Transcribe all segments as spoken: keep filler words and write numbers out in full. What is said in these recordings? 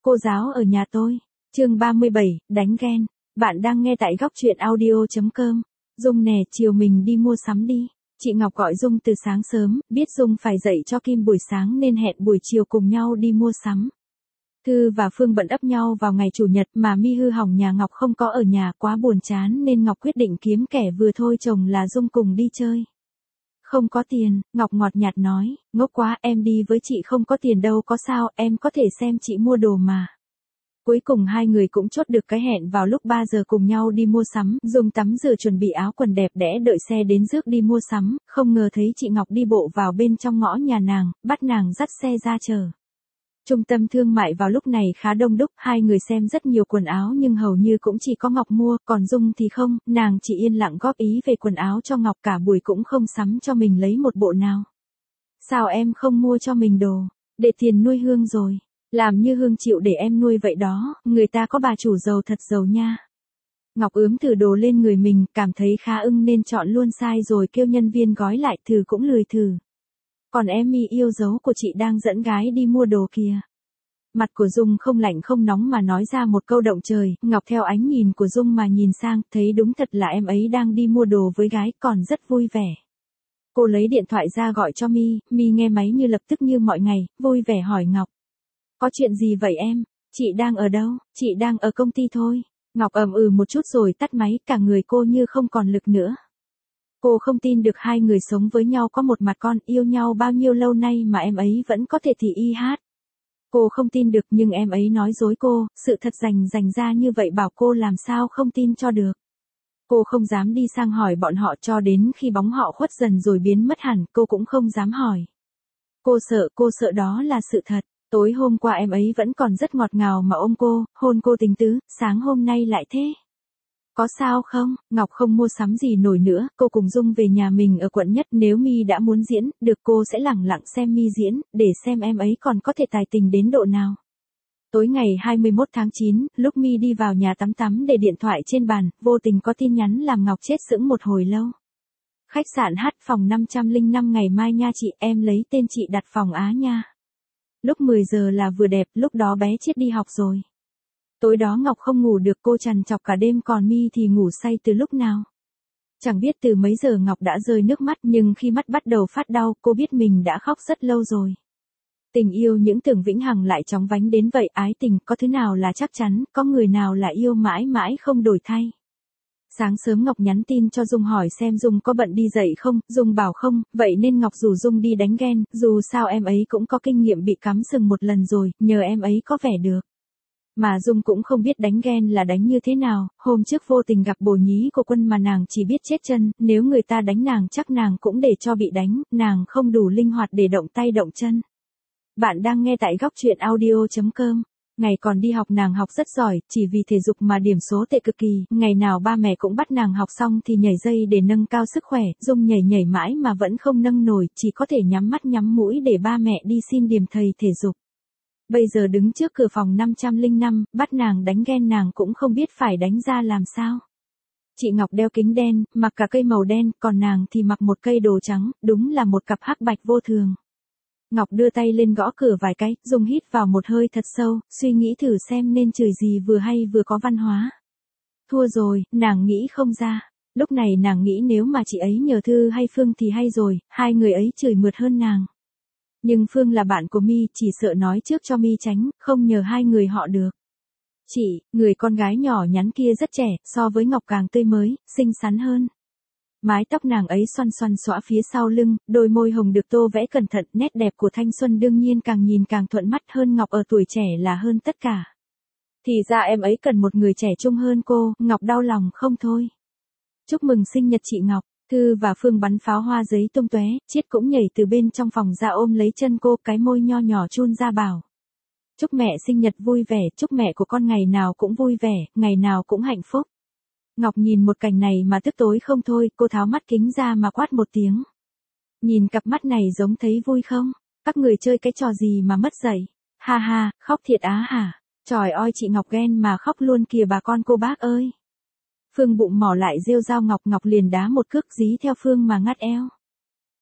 Cô giáo ở nhà tôi. Chương ba mươi bảy, đánh ghen. Bạn đang nghe tại góc truyện audio chấm com. Dung nè, chiều mình đi mua sắm đi. Chị Ngọc gọi Dung từ sáng sớm, biết Dung phải dậy cho Kim buổi sáng nên hẹn buổi chiều cùng nhau đi mua sắm. Thư và Phương bận ấp nhau vào ngày chủ nhật mà Mi hư hỏng nhà Ngọc không có ở nhà quá buồn chán nên Ngọc quyết định kiếm kẻ vừa thôi chồng là Dung cùng đi chơi. Không có tiền, Ngọc ngọt nhạt nói, ngốc quá em đi với chị không có tiền đâu có sao, em có thể xem chị mua đồ mà. Cuối cùng hai người cũng chốt được cái hẹn vào lúc ba giờ cùng nhau đi mua sắm, Dung tắm rửa chuẩn bị áo quần đẹp đẽ đợi xe đến rước đi mua sắm, không ngờ thấy chị Ngọc đi bộ vào bên trong ngõ nhà nàng, bắt nàng dắt xe ra chờ. Trung tâm thương mại vào lúc này khá đông đúc, hai người xem rất nhiều quần áo nhưng hầu như cũng chỉ có Ngọc mua, còn Dung thì không, nàng chỉ yên lặng góp ý về quần áo cho Ngọc cả buổi cũng không sắm cho mình lấy một bộ nào. Sao em không mua cho mình đồ, để tiền nuôi Hương rồi, làm như Hương chịu để em nuôi vậy đó, người ta có bà chủ giàu thật giàu nha. Ngọc ướm thử đồ lên người mình, cảm thấy khá ưng nên chọn luôn size rồi kêu nhân viên gói lại thử cũng lười thử. Còn em Mi yêu dấu của chị đang dẫn gái đi mua đồ kìa. Mặt của Dung không lạnh không nóng mà nói ra một câu động trời, Ngọc theo ánh nhìn của Dung mà nhìn sang, thấy đúng thật là em ấy đang đi mua đồ với gái, còn rất vui vẻ. Cô lấy điện thoại ra gọi cho Mi, Mi nghe máy như lập tức như mọi ngày, vui vẻ hỏi Ngọc. Có chuyện gì vậy em? Chị đang ở đâu? Chị đang ở công ty thôi. Ngọc ậm ừ một chút rồi tắt máy, cả người cô như không còn lực nữa. Cô không tin được hai người sống với nhau có một mặt con, yêu nhau bao nhiêu lâu nay mà em ấy vẫn có thể thì y hát. Cô không tin được nhưng em ấy nói dối cô, sự thật rành rành ra như vậy bảo cô làm sao không tin cho được. Cô không dám đi sang hỏi bọn họ cho đến khi bóng họ khuất dần rồi biến mất hẳn, cô cũng không dám hỏi. Cô sợ, cô sợ đó là sự thật. Tối hôm qua em ấy vẫn còn rất ngọt ngào mà ôm cô, hôn cô tình tứ, sáng hôm nay lại thế. Có sao không? Ngọc không mua sắm gì nổi nữa, cô cùng Dung về nhà mình ở quận Nhất, nếu Mi đã muốn diễn, được cô sẽ lẳng lặng xem Mi diễn, để xem em ấy còn có thể tài tình đến độ nào. Tối ngày hai mươi mốt tháng chín, lúc Mi đi vào nhà tắm tắm để điện thoại trên bàn, vô tình có tin nhắn làm Ngọc chết sững một hồi lâu. Khách sạn H phòng năm trăm lẻ năm ngày mai nha chị, em lấy tên chị đặt phòng Á nha. Lúc mười giờ là vừa đẹp, lúc đó bé Chiết đi học rồi. Tối đó Ngọc không ngủ được, cô trằn trọc cả đêm, còn Mi thì ngủ say từ lúc nào. Chẳng biết từ mấy giờ Ngọc đã rơi nước mắt, nhưng khi mắt bắt đầu phát đau, cô biết mình đã khóc rất lâu rồi. Tình yêu những tưởng vĩnh hằng lại chóng vánh đến vậy, ái tình có thứ nào là chắc chắn, có người nào là yêu mãi mãi không đổi thay. Sáng sớm Ngọc nhắn tin cho Dung hỏi xem Dung có bận đi dậy không, Dung bảo không, vậy nên Ngọc rủ Dung đi đánh ghen, dù sao em ấy cũng có kinh nghiệm bị cắm sừng một lần rồi, nhờ em ấy có vẻ được. Mà Dung cũng không biết đánh ghen là đánh như thế nào, hôm trước vô tình gặp bồ nhí của Quân mà nàng chỉ biết chết chân, nếu người ta đánh nàng chắc nàng cũng để cho bị đánh, nàng không đủ linh hoạt để động tay động chân. Bạn đang nghe tại góc truyện audio chấm com. Ngày còn đi học nàng học rất giỏi, chỉ vì thể dục mà điểm số tệ cực kỳ, ngày nào ba mẹ cũng bắt nàng học xong thì nhảy dây để nâng cao sức khỏe, Dung nhảy nhảy mãi mà vẫn không nâng nổi, chỉ có thể nhắm mắt nhắm mũi để ba mẹ đi xin điểm thầy thể dục. Bây giờ đứng trước cửa phòng năm trăm lẻ năm, bắt nàng đánh ghen nàng cũng không biết phải đánh ra làm sao. Chị Ngọc đeo kính đen, mặc cả cây màu đen, còn nàng thì mặc một cây đồ trắng, đúng là một cặp hắc bạch vô thường. Ngọc đưa tay lên gõ cửa vài cái, Dung hít vào một hơi thật sâu, suy nghĩ thử xem nên chửi gì vừa hay vừa có văn hóa. Thua rồi, nàng nghĩ không ra. Lúc này nàng nghĩ nếu mà chị ấy nhờ Thư hay Phương thì hay rồi, hai người ấy chửi mượt hơn nàng. Nhưng Phương là bạn của Mi, chỉ sợ nói trước cho Mi tránh, không nhờ hai người họ được. Chị, người con gái nhỏ nhắn kia rất trẻ, so với Ngọc càng tươi mới, xinh xắn hơn. Mái tóc nàng ấy xoăn xoăn xõa phía sau lưng, đôi môi hồng được tô vẽ cẩn thận, nét đẹp của thanh xuân đương nhiên càng nhìn càng thuận mắt hơn Ngọc ở tuổi trẻ là hơn tất cả. Thì ra em ấy cần một người trẻ trung hơn cô, Ngọc đau lòng không thôi. Chúc mừng sinh nhật chị Ngọc. Thư và Phương bắn pháo hoa giấy tung tóe, Chiết cũng nhảy từ bên trong phòng ra ôm lấy chân cô, cái môi nho nhỏ chun ra bảo. Chúc mẹ sinh nhật vui vẻ, chúc mẹ của con ngày nào cũng vui vẻ, ngày nào cũng hạnh phúc. Ngọc nhìn một cảnh này mà tức tối không thôi, cô tháo mắt kính ra mà quát một tiếng. Nhìn cặp mắt này giống thấy vui không? Các người chơi cái trò gì mà mất dạy? Ha ha, khóc thiệt á hả? Trời ơi chị Ngọc ghen mà khóc luôn kìa bà con cô bác ơi. Phương bụng mỏ lại rêu rao Ngọc Ngọc liền đá một cước dí theo Phương mà ngắt eo.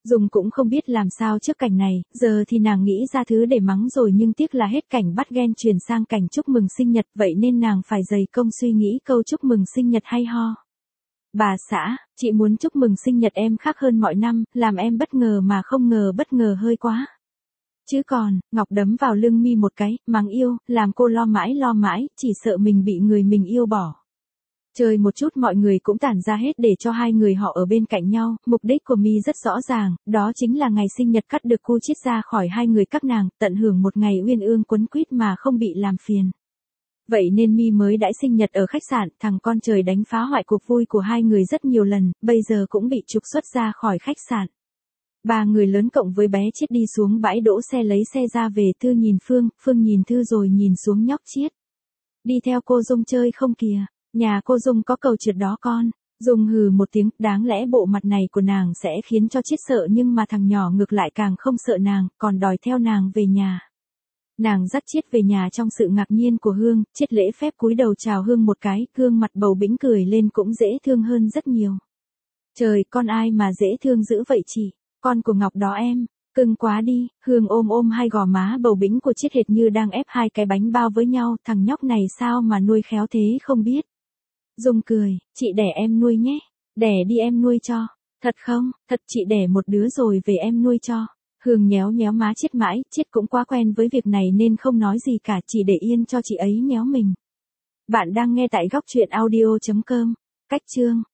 Dung cũng không biết làm sao trước cảnh này, giờ thì nàng nghĩ ra thứ để mắng rồi nhưng tiếc là hết cảnh bắt ghen chuyển sang cảnh chúc mừng sinh nhật, vậy nên nàng phải dày công suy nghĩ câu chúc mừng sinh nhật hay ho. Bà xã, chị muốn chúc mừng sinh nhật em khác hơn mọi năm, làm em bất ngờ mà không ngờ bất ngờ hơi quá. Chứ còn, Ngọc đấm vào lưng Mi một cái, mắng yêu, làm cô lo mãi lo mãi, chỉ sợ mình bị người mình yêu bỏ. Chơi một chút mọi người cũng tản ra hết để cho hai người họ ở bên cạnh nhau, mục đích của Mi rất rõ ràng, đó chính là ngày sinh nhật cắt được cu chít ra khỏi hai người các nàng, tận hưởng một ngày uyên ương quấn quýt mà không bị làm phiền. Vậy nên Mi mới đãi sinh nhật ở khách sạn, thằng con trời đánh phá hoại cuộc vui của hai người rất nhiều lần, bây giờ cũng bị trục xuất ra khỏi khách sạn. Ba người lớn cộng với bé Chiết đi xuống bãi đỗ xe lấy xe ra về, Thư nhìn Phương, Phương nhìn Thư rồi nhìn xuống nhóc Chiết. Đi theo cô Dung chơi không kìa, nhà cô Dung có cầu trượt đó con. Dung hừ một tiếng, đáng lẽ bộ mặt này của nàng sẽ khiến cho Chiết sợ nhưng mà thằng nhỏ ngược lại càng không sợ nàng, còn đòi theo nàng về nhà. Nàng dắt Chiết về nhà trong sự ngạc nhiên của Hương, Chiết lễ phép cúi đầu chào Hương một cái, gương mặt bầu bĩnh cười lên cũng dễ thương hơn rất nhiều. Trời, con ai mà dễ thương dữ vậy chị? Con của Ngọc đó em, cưng quá đi. Hương ôm ôm hai gò má bầu bĩnh của Chiết hệt như đang ép hai cái bánh bao với nhau, thằng nhóc này sao mà nuôi khéo thế không biết. Dung cười, chị đẻ em nuôi nhé, đẻ đi em nuôi cho. Thật không, thật chị đẻ một đứa rồi về em nuôi cho. Hương nhéo nhéo má Chiết mãi, Chiết cũng quá quen với việc này nên không nói gì cả, chỉ để yên cho chị ấy nhéo mình. Bạn đang nghe tại góc truyện audio chấm com. Cách chương